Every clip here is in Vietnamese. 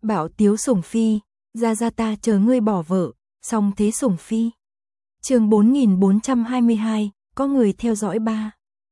Bảo Tiếu Sủng Phi, ra ta chờ ngươi bỏ vợ, xong thế Sủng Phi. Chương 4422, có người theo dõi ba.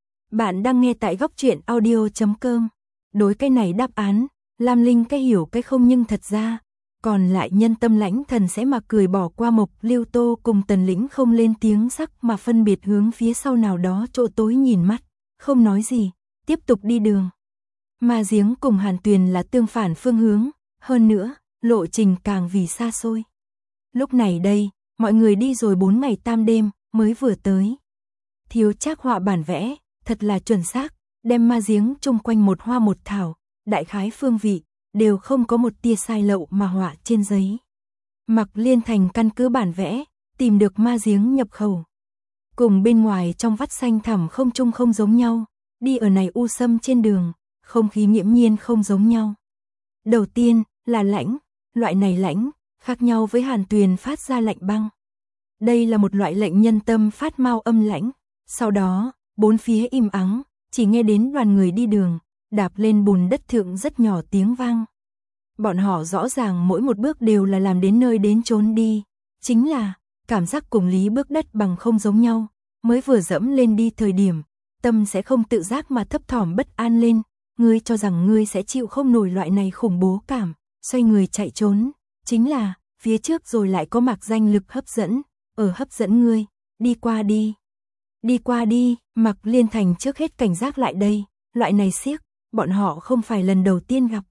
Bạn đang nghe tại góc truyện audio.com. Đối cái này đáp án, Lam Linh cái hiểu cái không, nhưng thật ra, còn lại nhân tâm lãnh thần sẽ mà cười bỏ qua. Mộc Lưu Tô cùng Tần Lĩnh không lên tiếng sắc mà phân biệt hướng phía sau nào đó chỗ tối nhìn mắt, không nói gì, tiếp tục đi đường. Ma Giếng cùng Hàn Tuyền là tương phản phương hướng, hơn nữa, lộ trình càng vì xa xôi. Lúc này đây, mọi người đi rồi 4 ngày tam đêm, mới vừa tới. Thiếu Trác họa bản vẽ, thật là chuẩn xác, đem Ma Giếng chung quanh một hoa một thảo, đại khái phương vị, đều không có một tia sai lậu mà họa trên giấy. Mạc Liên Thành căn cứ bản vẽ, tìm được Ma Giếng nhập khẩu. Cùng bên ngoài trong vắt xanh thẳm không chung không giống nhau, đi ở này u sâm trên đường, không khí nghiễm nhiên không giống nhau. Đầu tiên, là lãnh, loại này lãnh, khác nhau với Hàn Tuyền phát ra lạnh băng. Đây là một loại lệnh nhân tâm phát mau âm lãnh. Sau đó, bốn phía im ắng, chỉ nghe đến đoàn người đi đường, đạp lên bùn đất thượng rất nhỏ tiếng vang. Bọn họ rõ ràng mỗi một bước đều là làm đến nơi đến chốn đi. Chính là, cảm giác cùng Lý bước đất bằng không giống nhau. Mới vừa dẫm lên đi thời điểm, tâm sẽ không tự giác mà thấp thỏm bất an lên. Ngươi cho rằng ngươi sẽ chịu không nổi loại này khủng bố cảm, xoay người chạy trốn. Chính là, phía trước rồi lại có mạc danh lực hấp dẫn, ở hấp dẫn ngươi, đi qua đi. Đi qua đi, Mạc Liên Thành trước hết cảnh giác lại đây, loại này xiếc, bọn họ không phải lần đầu tiên gặp.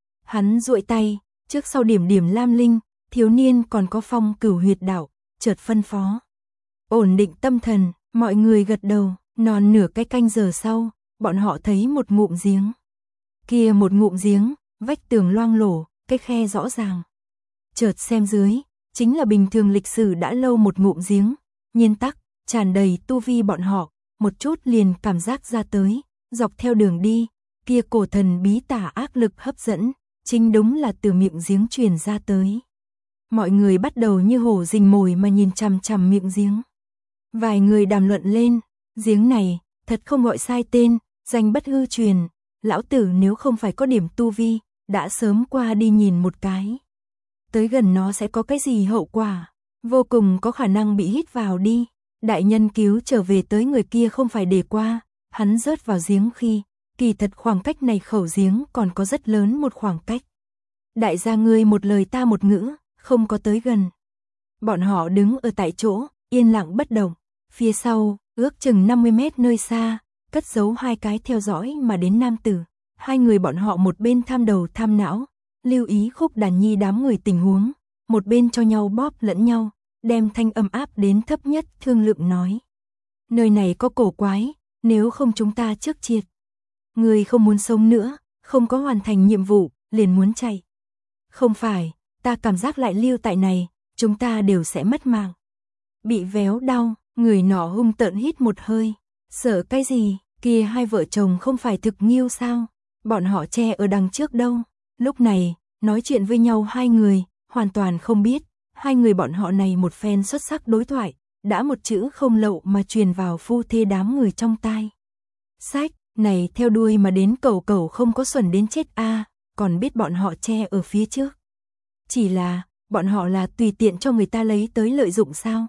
Hắn duỗi tay, trước sau điểm điểm Lam Linh, thiếu niên còn có Phong Cửu huyệt đạo, chợt phân phó. Ổn định tâm thần, mọi người gật đầu, non nửa cái canh giờ sau, bọn họ thấy một ngụm giếng. Kia một ngụm giếng, vách tường loang lổ, cái khe rõ ràng. Chợt xem dưới, chính là bình thường lịch sử đã lâu một ngụm giếng, nhiên tắc, tràn đầy tu vi bọn họ, một chút liền cảm giác ra tới, dọc theo đường đi, kia cổ thần bí tả ác lực hấp dẫn, chính đúng là từ miệng giếng truyền ra tới. Mọi người bắt đầu như hổ rình mồi mà nhìn chằm chằm miệng giếng. Vài người đàm luận lên, giếng này, thật không gọi sai tên, danh bất hư truyền, lão tử nếu không phải có điểm tu vi, đã sớm qua đi nhìn một cái. Tới gần nó sẽ có cái gì hậu quả, vô cùng có khả năng bị hít vào đi. Đại nhân cứu trở về tới người kia không phải để qua, hắn rớt vào giếng khi, kỳ thật khoảng cách này khẩu giếng còn có rất lớn một khoảng cách. Đại gia ngươi một lời ta một ngữ, không có tới gần. Bọn họ đứng ở tại chỗ, yên lặng bất động, phía sau, ước chừng 50 mét nơi xa, cất giấu hai cái theo dõi mà đến nam tử. Hai người bọn họ một bên tham đầu tham não, lưu ý Khúc Đàn Nhi đám người tình huống, một bên cho nhau bóp lẫn nhau, đem thanh âm áp đến thấp nhất, thương lượng nói. Nơi này có cổ quái, nếu không chúng ta trước triệt. Người không muốn sống nữa, không có hoàn thành nhiệm vụ, liền muốn chạy. Không phải, ta cảm giác lại lưu tại này, chúng ta đều sẽ mất mạng. Bị véo đau, người nọ hung tợn hít một hơi. Sợ cái gì, kia hai vợ chồng không phải thực nghiêu sao? Bọn họ che ở đằng trước đâu. Lúc này, nói chuyện với nhau hai người, hoàn toàn không biết. Hai người bọn họ này một phen xuất sắc đối thoại, đã một chữ không lậu mà truyền vào phu thê đám người trong tai. Sách, này theo đuôi mà đến cầu cầu không có xuẩn đến chết a, còn biết bọn họ che ở phía trước. Chỉ là, bọn họ là tùy tiện cho người ta lấy tới lợi dụng sao?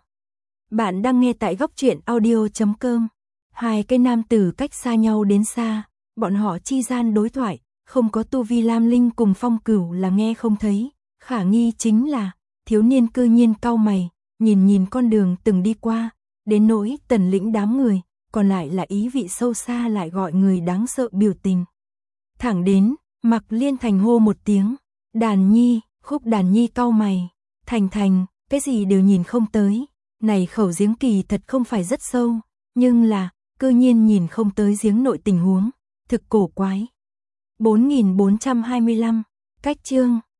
Bạn đang nghe tại góc truyện audio.com. Hai cái nam tử cách xa nhau đến xa, bọn họ chi gian đối thoại, không có tu vi Lam Linh cùng Phong Cửu là nghe không thấy. Khả nghi chính là, thiếu niên cư nhiên cau mày, nhìn con đường từng đi qua, đến nỗi Tần Lĩnh đám người, còn lại là ý vị sâu xa lại gọi người đáng sợ biểu tình. Thẳng đến, Mạc Liên Thành hô một tiếng, Đàn Nhi, Khúc Đàn Nhi cau mày, Thành, cái gì đều nhìn không tới, này khẩu giếng kỳ thật không phải rất sâu, nhưng là, cư nhiên nhìn không tới giếng nội tình huống, thực cổ quái. 4425, cách chương